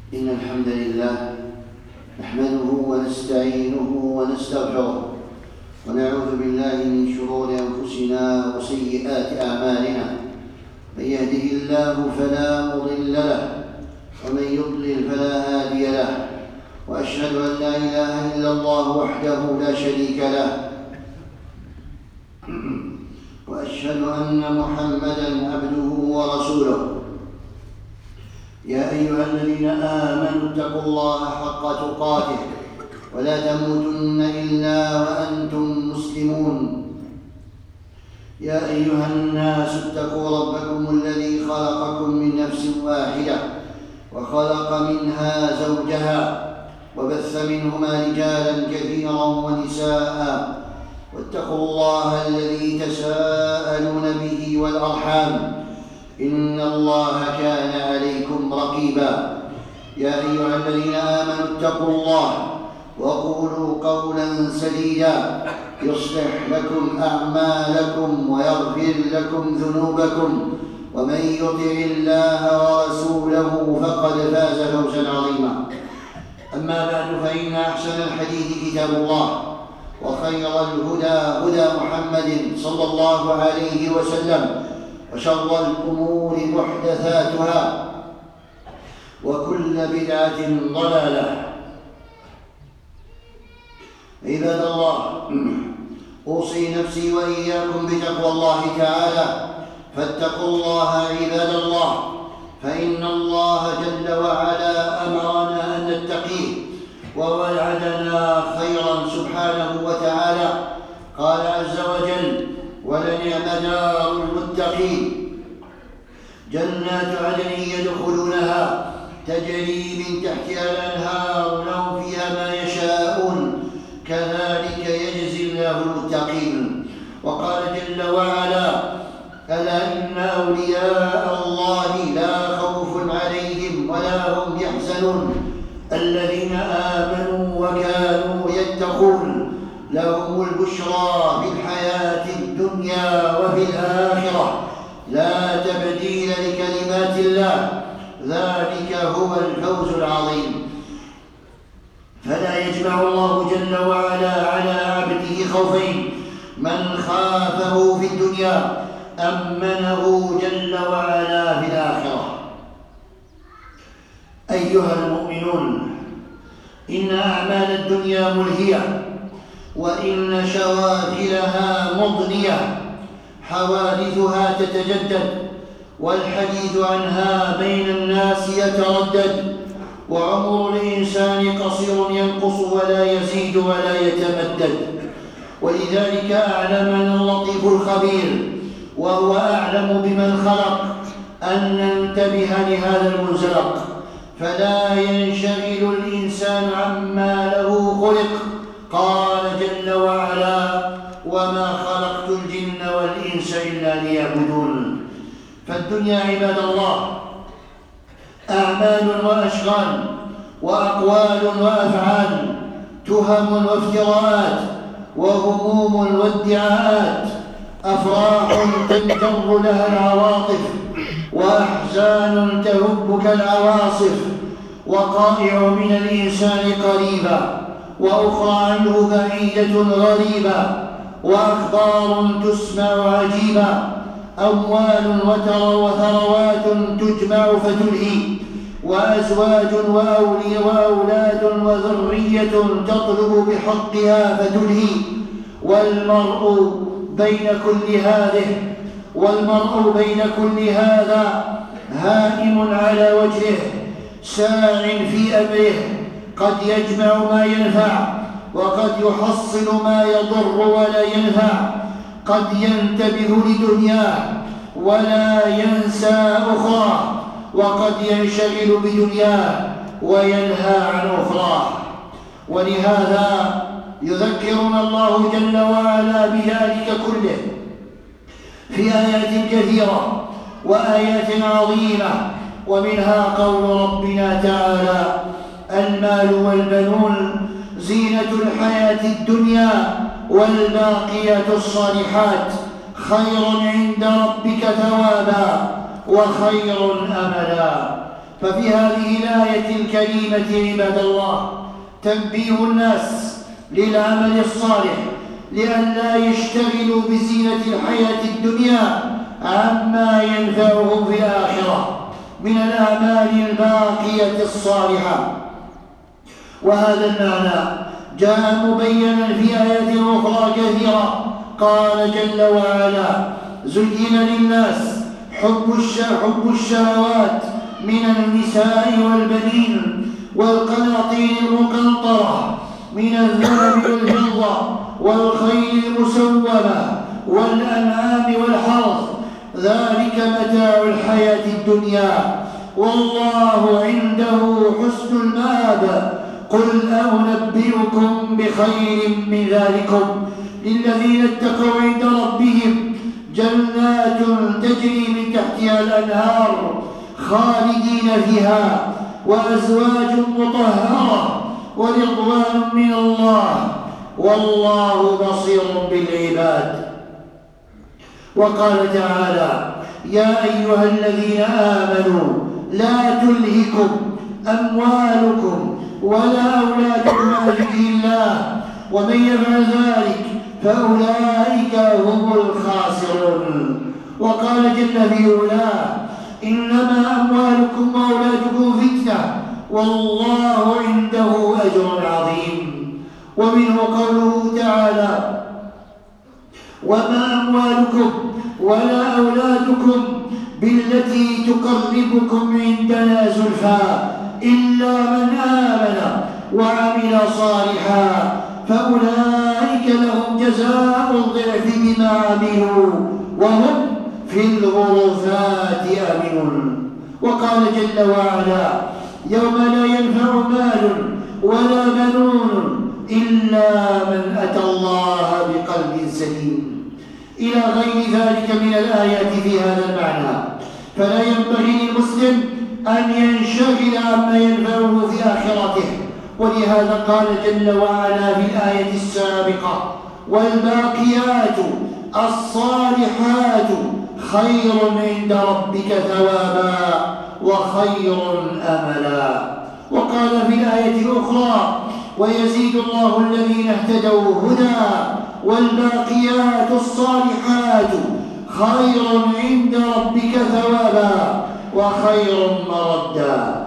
إن الحمد لله نحمده ونستعينه ونستغفره ونعوذ بالله من شرور أنفسنا وسيئات أعمالنا. من يهده الله فلا مضل له ومن يضلل فلا هادي له، وأشهد أن لا إله إلا الله وحده لا شريك له، وأشهد أن محمدًا عبده ورسوله. يا أيها الذين آمنوا اتقوا الله حق تقاته ولا تموتن إلا وأنتم مسلمون. يا أيها الناس اتقوا ربكم الذي خلقكم من نفس واحدة وخلق منها زوجها وبث منهما رجالا كثيرا ونساء، واتقوا الله الذي تساءلون به والأرحام، إن الله كان عليكم رقيبا. يا أيها الذين آمنوا اتقوا الله وقولوا قولا سديدا يصلح لكم أعمالكم ويغفر لكم ذنوبكم، ومن يطع الله ورسوله فقد فاز فوزا عظيما. أما بعد، فإن أحسن الحديث كتاب الله، وخير الهدى هدى محمد صلى الله عليه وسلم، وشر الأمور محدثاتها، وكل بدعة ضلالة. عباد الله، أوصي نفسي وإياكم بتقوى الله تعالى، فاتقوا الله عباد الله، فإن الله جل وعلا أمرنا أن نتقيه ووعدنا خيرا سبحانه وتعالى. قال عز وجل: ولنعم دار المتقين، جنات عدن يدخلونها تجري من تحتها الأنهار لهم فيها ما يشاءون، كذلك يجزي الله المتقين. وقال جل وعلا: ألا إن أولياء الله لا خوف عليهم ولا هم يحزنون الذين آمنوا وكانوا يتقون، لهم البشرى في الحياة الدنيا وفي الآخرة، لا تبديل لكلمات الله، ذلك هو الفوز العظيم. فلا يجمع الله جل وعلا على عبده خوفين: من خافه في الدنيا أمنه جل وعلا في الآخرة. أيها المؤمنون، إن أعمال الدنيا ملهية، وإن شواغلها مضنية، حوادثها تتجدد، والحديث عنها بين الناس يتردد، وعمر الإنسان قصير ينقص ولا يزيد ولا يتمدد. ولذلك أعلمنا اللطيف الخبير وهو أعلم بمن خلق أن ننتبه لهذا المنزلق، فلا ينشغل الإنسان عما له خلق. قال جل وعلا: وما خلقت الجن والإنس إلا ليعبدون. فالدنيا عباد الله أعمال وأشغال وأقوال وأفعال، تهم وافتراءات وهموم وادعاءات، أفراح تنجر لها العواطف، وأحزان تهب كالعواصف، وقائع من الإنسان قريبة وأخرى عنه بعيدة غريبة، وأخبار تسمع عجيبة، أموال وثروات تجمع فتلهي، وأزواج وأولاد وذرية تطلب بحقها فتلهي، والمرء بين كل هذا هائم على وجهه، ساع في أمره، قد يجمع ما ينفع وقد يحصل ما يضر ولا ينفع، قد ينتبه لدنياه ولا ينسى أخرى، وقد ينشغل بدنياه وينهى عن أخرى. ولهذا يذكرنا الله جل وعلا بذلك كله في آيات كثيرة وآيات عظيمة، ومنها قول ربنا تعالى: المال والبنون زينة الحياة الدنيا والباقيات الصالحات خير عند ربك ثوابا وخير أملا. ففي هذه الآية الكريمة عباد الله تنبيه الناس للعمل الصالح لئلا يشتغلوا بزينة الحياة الدنيا عما ينفعهم في الآخرة من الأعمال الباقية الصالحة. وهذا المعنى جاء مبينا في آيات أخرى كثيرة. قال جل وعلا: زين للناس حب الشهوات من النساء والبنين والقناطير المقنطرة من الذهب والفضة والخيل المسومة والأنعام والحرث، ذلك متاع الحياة الدنيا والله عنده حسن المآب. قل أنبئكم بخير من ذلكم للذين اتقوا عند ربهم جنات تجري من تحتها الأنهار خالدين فيها وأزواج مطهرة ورضوان من الله والله بصير بالعباد. وقال تعالى: يا أيها الذين آمنوا لا تلهكم أموالكم ولا أولادكم عن ذكر الله ومن يفعل ذلك فأولئك هم الخاسرون. وقال جل في علاه: إنما أموالكم وأولادكم فتنة والله عنده أجر عظيم. ومنه قوله تعالى: وما أموالكم ولا أولادكم بالتي تقربكم عندنا زلفى إلا من آمن وعمل صالحا فأولئك لهم جزاء الضعف بما عملوا وهم في الغرفات آمنون. وقال جل وعلا: يوم لا ينفع مال ولا بنون إلا من أتى الله بقلب سليم، إلى غير ذلك من الآيات في هذا المعنى. فلا ينبغي للمسلم أن ينشغل عما ينفعه في آخرته، ولهذا قال جل وعلا في الآية السابقة: والباقيات الصالحات خير عند ربك ثوابا وخير أملا. وقال في الآية الأخرى: ويزيد الله الذين اهتدوا هدى والباقيات الصالحات خير عند ربك ثوابا وخير مردا.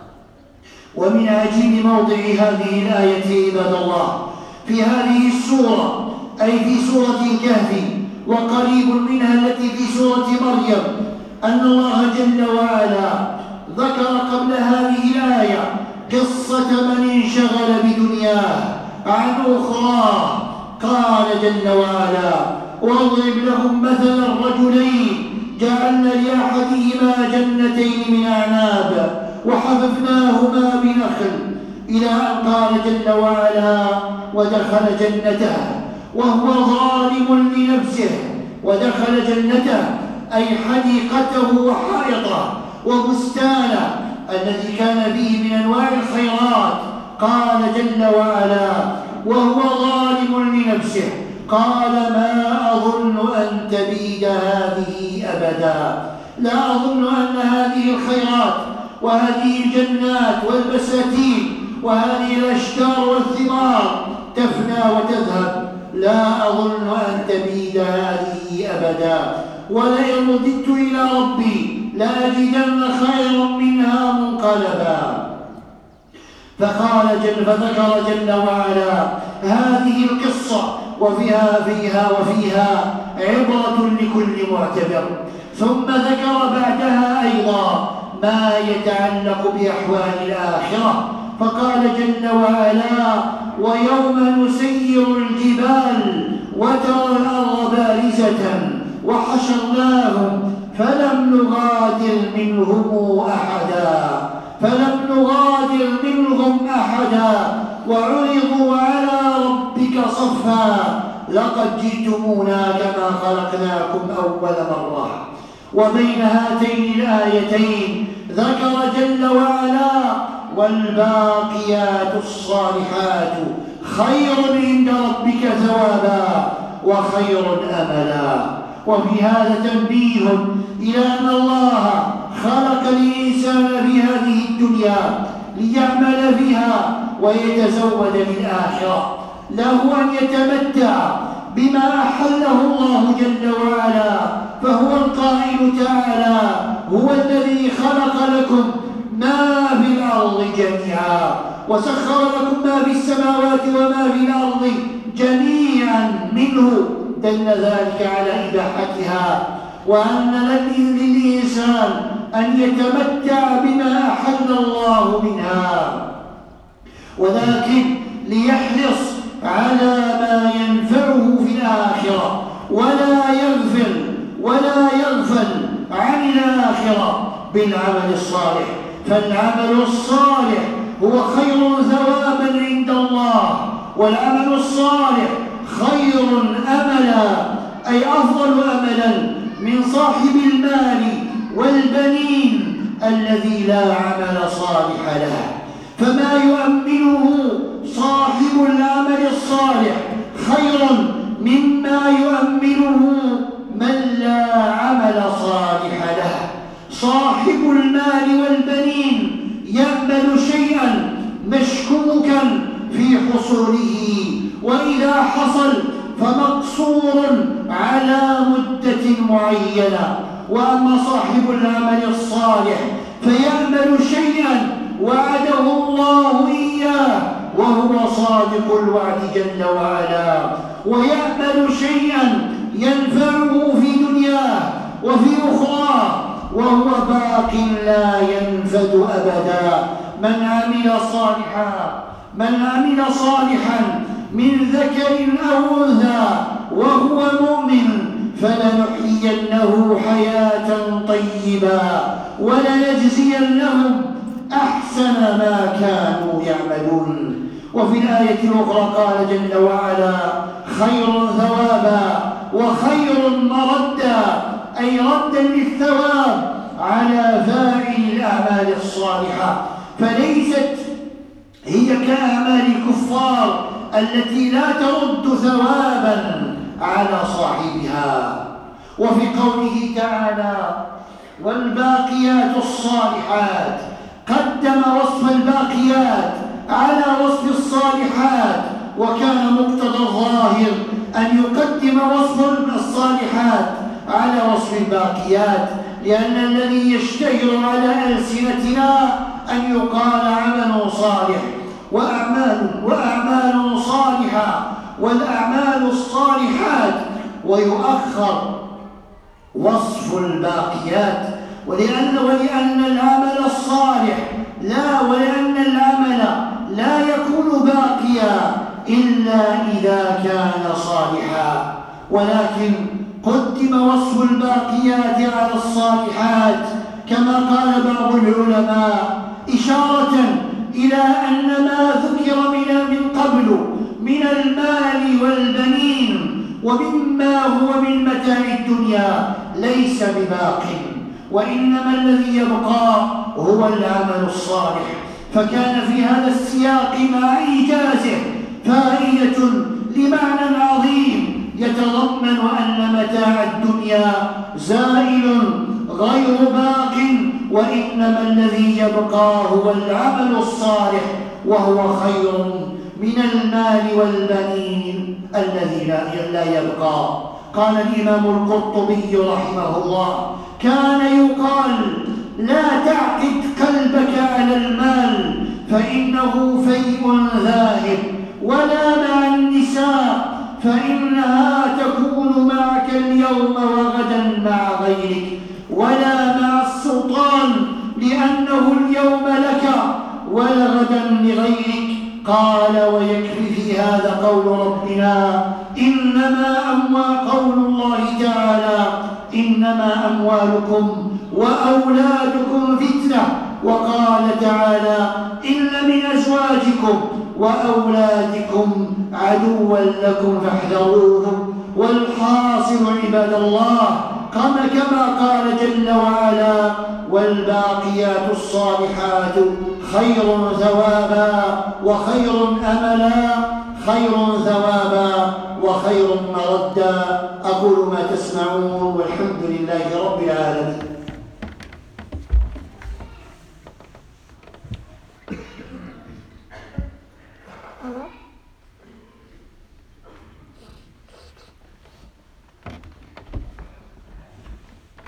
ومن عجيب موضع هذه الآية عباد الله في هذه السورة، أي في سورة الكهف وقريب منها التي في سورة مريم، أن الله جل وعلا ذكر قبل هذه الآية قصة من انشغل بدنياه عن أخراه. قال جل وعلا: واضرب لهم مثلا رجلين جعلنا لأحدهما جنتين من أعناب وحففناهما بنخل، إلى أن قال جل وعلا: ودخل جنته وهو ظالم لنفسه. ودخل جنته أي حديقته وحائطه وبستانه الذي كان فيه من أنواع الخيرات. قال جل وعلا: وهو ظالم لنفسه قال ما أظن أن تبيد هذه أبدا. لا أظن أن هذه الخيرات وهذه الجنات والبساتين وهذه الأشجار والثمار تفنى وتذهب. لا أظن أن تبيد هذه أبدا، ولئن رددت إلى ربي لأجدن خيرا منها منقلبا. فذكر جل وعلا هذه القصة وفيها عبرة لكل معتبر. ثم ذكر بعدها أيضا ما يتعلق بأحوال الآخرة، فقال جل وعلا: ويوم نسير الجبال وترى الأرض بارزة وحشرناهم فلم نغادر منهم أحدا وعرضوا على ربك صفا لقد جئتمونا كما خلقناكم أول مرة. وبين هاتين الآيتين ذكر جل وعلا: والباقيات الصالحات خير عند ربك ثوابا وخير أملا. وفي هذا تنبيه إلى أن الله خلق الإنسان في هذه الدنيا ليعمل فيها ويتزود للآخرة، له أن يتمتع بما أحله الله جل وعلا، فهو القائل تعالى: هو الذي خلق لكم ما في الأرض جميعا وسخر لكم ما في السماوات وما في الأرض جميعا منه، دل ذلك على إباحتها، وأن للإنسان أن يتمتع بما أحل الله منها، ولكن ليحرص على ما ينفعه في الآخرة ولا يغفل عن الآخرة بالعمل الصالح، فالعمل الصالح هو خير ثوابا عند الله، والعمل الصالح خير أملا، أي أفضل أملا من صاحب المال والبنين الذي لا عمل صالح له. فما يؤمنه صاحب العمل الصالح خير مما يؤمنه من لا عمل صالح له. صاحب المال والبنين يأمل شيئا مشكوكا في حصوله، وإذا حصل فمقصور على مدة معينة، وأما صاحب العمل الصالح فيأمل شيئا وعده الله إياه وهو صادق الوعد جل وعلا، ويأمل شيئا ينفعه في دنياه وفي أخراه وهو باق لا ينفد أبدا. من عمل صالحا من ذكر أو أنثى وهو مؤمن فلنحيينه حياة طيبة ولنجزينهم أحسن ما كانوا يعملون. وفي الآية الأخرى قال جل وعلا: خير ثوابا وخير مردا، أي ردا للثواب على فاعل الأعمال الصالحة، فليست هي كأعمال الكفار التي لا ترد ثوابا على صاحبها. وفي قوله تعالى: والباقيات الصالحات، قدم وصف الباقيات على وصف الصالحات، وكان مقتضى الظاهر أن يقدم وصف الصالحات على وصف الباقيات، لأن الذي يشتهر على ألسنتنا أن يقال عمل صالح وأعمال صالحة والأعمال الصالحات، ويؤخر وصف الباقيات، ولأن العمل الصالح ولأن العمل لا يكون باقيا إلا إذا كان صالحا، ولكن قدم وصف الباقيات على الصالحات كما قال بعض العلماء، إشارة إلى أن ما ذكر من قبل من المال والبنين ومما هو من متاع الدنيا ليس بباق، وإنما الذي يبقى هو العمل الصالح. فكان في هذا السياق مع إيجازه فائدة لمعنى عظيم يتضمن أن متاع الدنيا زائل غير باق، وإنما الذي يبقى هو العمل الصالح، وهو خير من المال والبنين الذي لا يبقى. قال الإمام القرطبي رحمه الله: كان يقال: لا تعقد قلبك على المال فإنه فيء ذاهب، ولا مع النساء فإنها تكون معك اليوم وغدا مع غيرك، ولا مع السلطان لأنه اليوم لك ولغدا لغيرك. قال: ويكفي في هذا قول ربنا: قول الله تعالى: إنما أموالكم وأولادكم فتنة. وقال تعالى: إن من أزواجكم وأولادكم عدوا لكم فاحذروهم. والحاصل عباد الله كما قال جل وعلا: والباقيات الصالحات خير ثوابا وخير أملا، خير ثوابا وخير مردا. أقول ما تسمعون والحمد لله رب العالمين.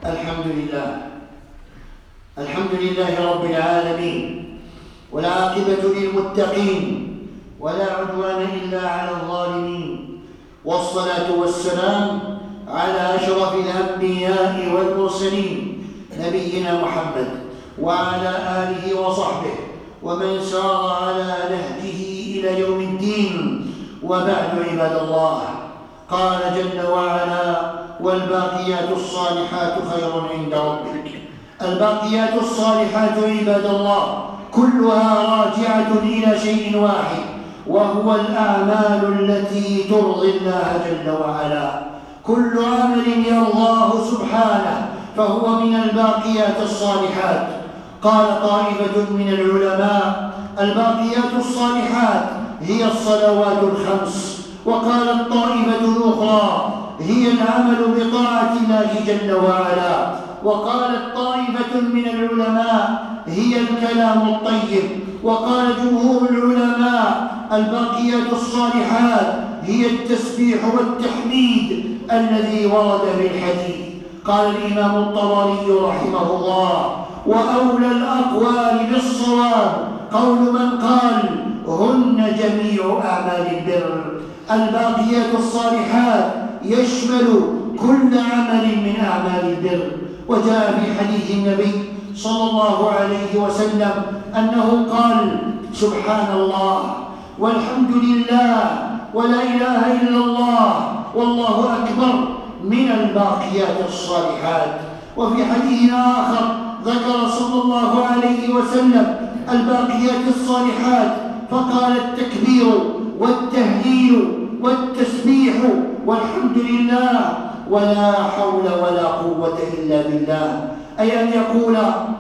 الحمد لله رب العالمين، والعاقبة للمتقين، ولا عدوان إلا على الظالمين، والصلاة والسلام على أشرف الأنبياء والمرسلين نبينا محمد وعلى آله وصحبه ومن سار على نهجه إلى يوم الدين. وبعد عباد الله، قال جل وعلا: والباقيات الصالحات خير عند ربك. الباقيات الصالحات عباد الله كلها راجعة إلى شيء واحد، وهو الأعمال التي ترضي الله جل وعلا. كل عمل يرضاه سبحانه فهو من الباقيات الصالحات. قال طائفة من العلماء: الباقيات الصالحات هي الصلوات الخمس. وقالت طائفة أخرى: هي العمل بطاعة الله جل وعلا. وقالت طائفة من العلماء: هي الكلام الطيب. وقال جمهور العلماء: الباقيات الصالحات هي التسبيح والتحميد الذي ورد بالحديث. قال الإمام الطبري رحمه الله: وأولى الأقوال بالصواب قول من قال: هن جميع أعمال البر. الباقيات الصالحات يشمل كل عمل من أعمال البر. وجاء في حديث النبي صلى الله عليه وسلم أنه قال: سبحان الله والحمد لله ولا إله إلا الله والله أكبر من الباقيات الصالحات. وفي حديث آخر ذكر صلى الله عليه وسلم الباقيات الصالحات فقال: التكبير والتهليل والتسبيح والحمد لله ولا حول ولا قوة إلا بالله. أي أن يقول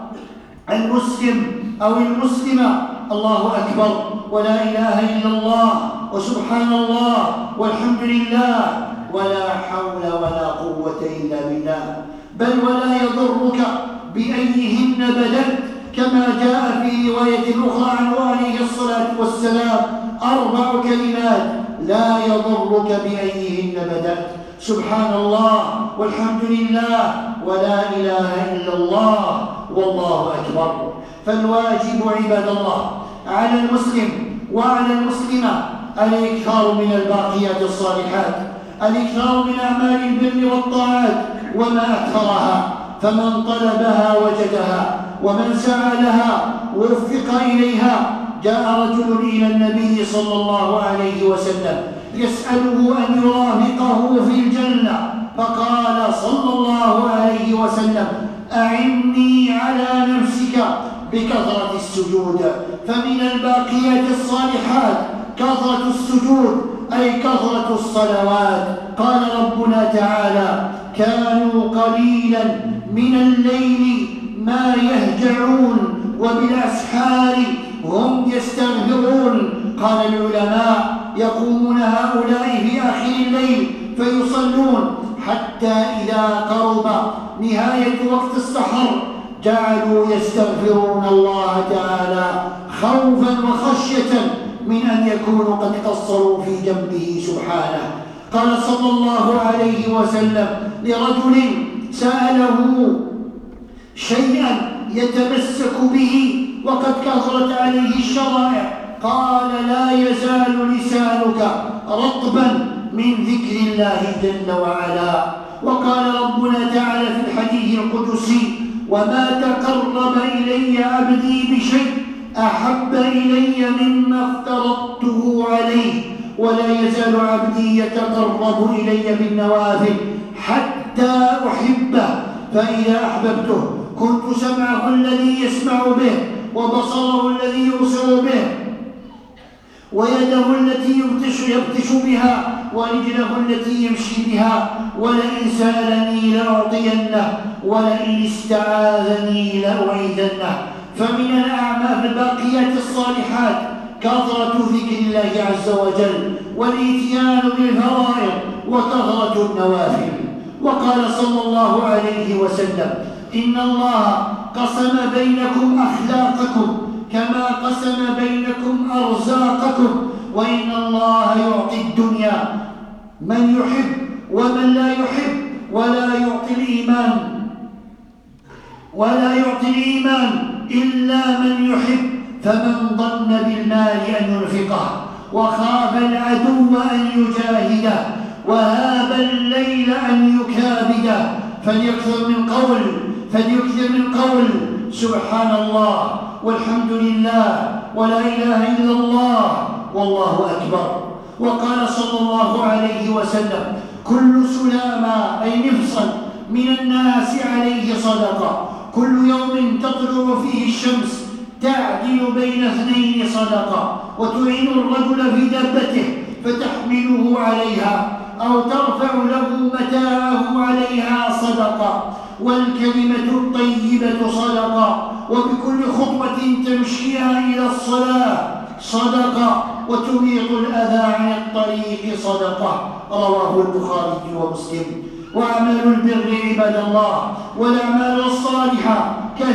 المسلم أو المسلمة: الله أكبر ولا إله إلا الله وسبحان الله والحمد لله ولا حول ولا قوة إلا بالله. بل ولا يضرك بأيهن بدأت، كما جاء في رواية أخرى عنه عليه الصلاة والسلام: 4 كلمات لا يضرك بأيهن بدأت: سبحان الله والحمد لله ولا إله إلا الله والله أكبر. فالواجب عباد الله على المسلم وعلى المسلمة الإكثار من الباقيات الصالحات، الإكثار من أعمال البر والطاعات وما أكثرها. فمن طلبها وجدها، ومن سعى لها ووفق إليها. جاء رجل إلى النبي صلى الله عليه وسلم يسأله أن يرافقه في الجنة، فقال صلى الله عليه وسلم: أعني على نفسك بكثرة السجود. فمن الباقيات الصالحات كثرة السجود، أي كثرة الصلوات. قال ربنا تعالى: كانوا قليلا من الليل ما يهجعون وبالأسحار هم يستغفرون. قال العلماء: يقومون هؤلاء في آخر الليل فيصلون حتى إذا قرب نهاية وقت السحر جعلوا يستغفرون الله تعالى خوفا وخشية من أن يكونوا قد قصروا في جنبه سبحانه. قال صلى الله عليه وسلم لرجل سأله شيئا يتمسك به وقد كثرت عليه الشرائع، قال: لا يزال لسانك رطبا من ذكر الله جل وعلا. وقال ربنا تعالى في الحديث القدسي: وما تقرب إلي عبدي بشيء أحب إلي مما افترضته عليه، ولا يزال عبدي يتقرب إلي بالنوافل حتى أحبه، فإذا أحببته كنت سمعه الذي يسمع به وبصره الذي يبصر به ويده التي يبطش بها ورجله التي يمشي بها، ولئن سألني لأعطينه ولئن استعاذني لأعيذنه. فمن الأعمال الباقيات الصالحات كثرة ذكر الله عز وجل والإتيان بالفرائض وكثرة النوافل. وقال صلى الله عليه وسلم: إن الله قسم بينكم أخلاقكم كما قسم بينكم أرزاقكم، وإن الله يعطي الدنيا من يحب ومن لا يحب، ولا يعطي الإيمان ولا يعطي الإيمان إلا من يحب. فمن ظن بالمال أن ينفقه وخاف العدو أن يجاهده وهاب الليل أن يكابده فليكثر من قول سبحان الله والحمد لله ولا إله إلا الله والله أكبر. وقال صلى الله عليه وسلم: كل سلامة أي نفصل من الناس عليه صدقة، كل يوم تطلع فيه الشمس تعدل بين اثنين صدقة، وتعين الرجل في دابته فتحمله عليها أو ترفع له متاعه عليها صدقة، والكلمة الطيبة صدقة، وبكل خطوة تمشيها إلى الصلاة صدقة، وتميط الأذى عن الطريق صدقة. رواه البخاري ومسلم. وأعمال البر عباد الله والأعمال الصالحة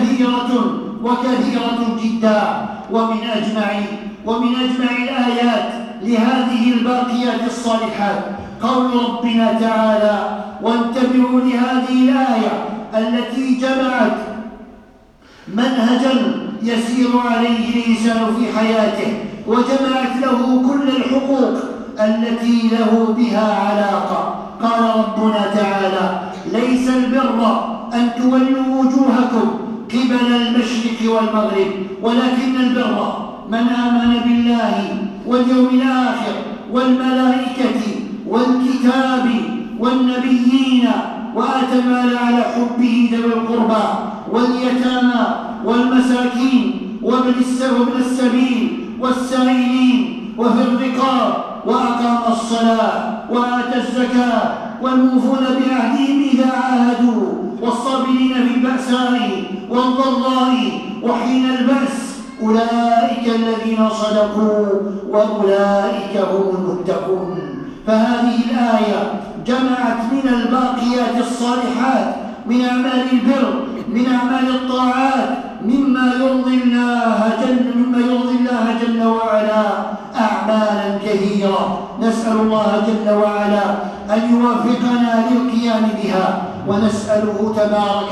كثيرة جدا. ومن أجمع الآيات لهذه الباقيات الصالحات قول ربنا تعالى: وانتبهوا لهذه الآية التي جمعت منهجا يسير عليه الإنسان في حياته، وجمعت له كل الحقوق التي له بها علاقة. قال ربنا تعالى: ليس البر أن تولوا وجوهكم قبل المشرق والمغرب، ولكن البر من آمن بالله واليوم الآخر والملائكة والكتاب والنبيين وآتى المال على حبه ذوي القربى واليتامى والمساكين وابن السبيل والسائلين وفي الرقاب وأقام الصلاة وآتى الزكاة والموفون بعهدهم إذا عاهدوا والصابرين في البأساء والضراء وحين البأس أولئك الذين صدقوا وأولئك هم المتقون. فهذه الآية جمعت من الباقيات الصالحات من أعمال البر من أعمال الطاعات مما يرضي الله جل وعلا أعمالا كثيرة. نسأل الله جل وعلا أن يوفقنا للقيام بها، ونسأله تبارك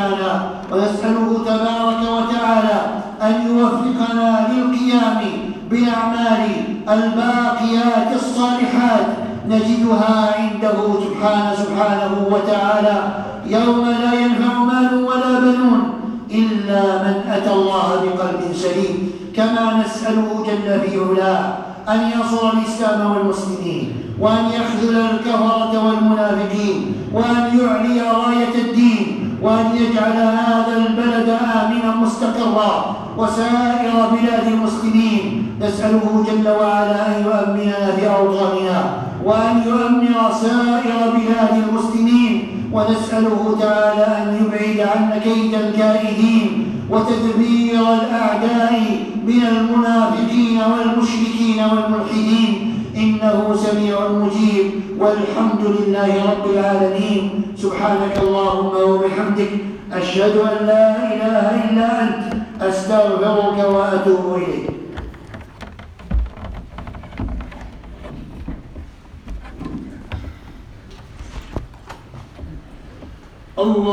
وتعالى أن يوفقنا للقيام بالأعمال الباقيات الصالحات نجدها عنده سبحانه وتعالى يوم لا ينفع مال ولا بنون إلا من أتى الله بقلب سليم. كما نسأله جل في علاه أن ينصر الإسلام والمسلمين، وأن يخذل الكفرة والمنافقين، وأن يعلي راية الدين، وأن يجعل هذا البلد آمنا مستقرا وسائر بلاد المسلمين. نسأله جل وعلا أن يؤمننا في أوطاننا، وأن يؤمن سائر بلاد المسلمين، ونسأله تعالى أن يبعد عنا كيد الكائدين وتدبير الأعداء من المنافقين والمشركين والملحدين، إنه سميع مجيب. والحمد لله رب العالمين. سبحانك اللهم وبحمدك أشهد أن لا إله إلا أنت أستغفرك وأتوب إليك. الله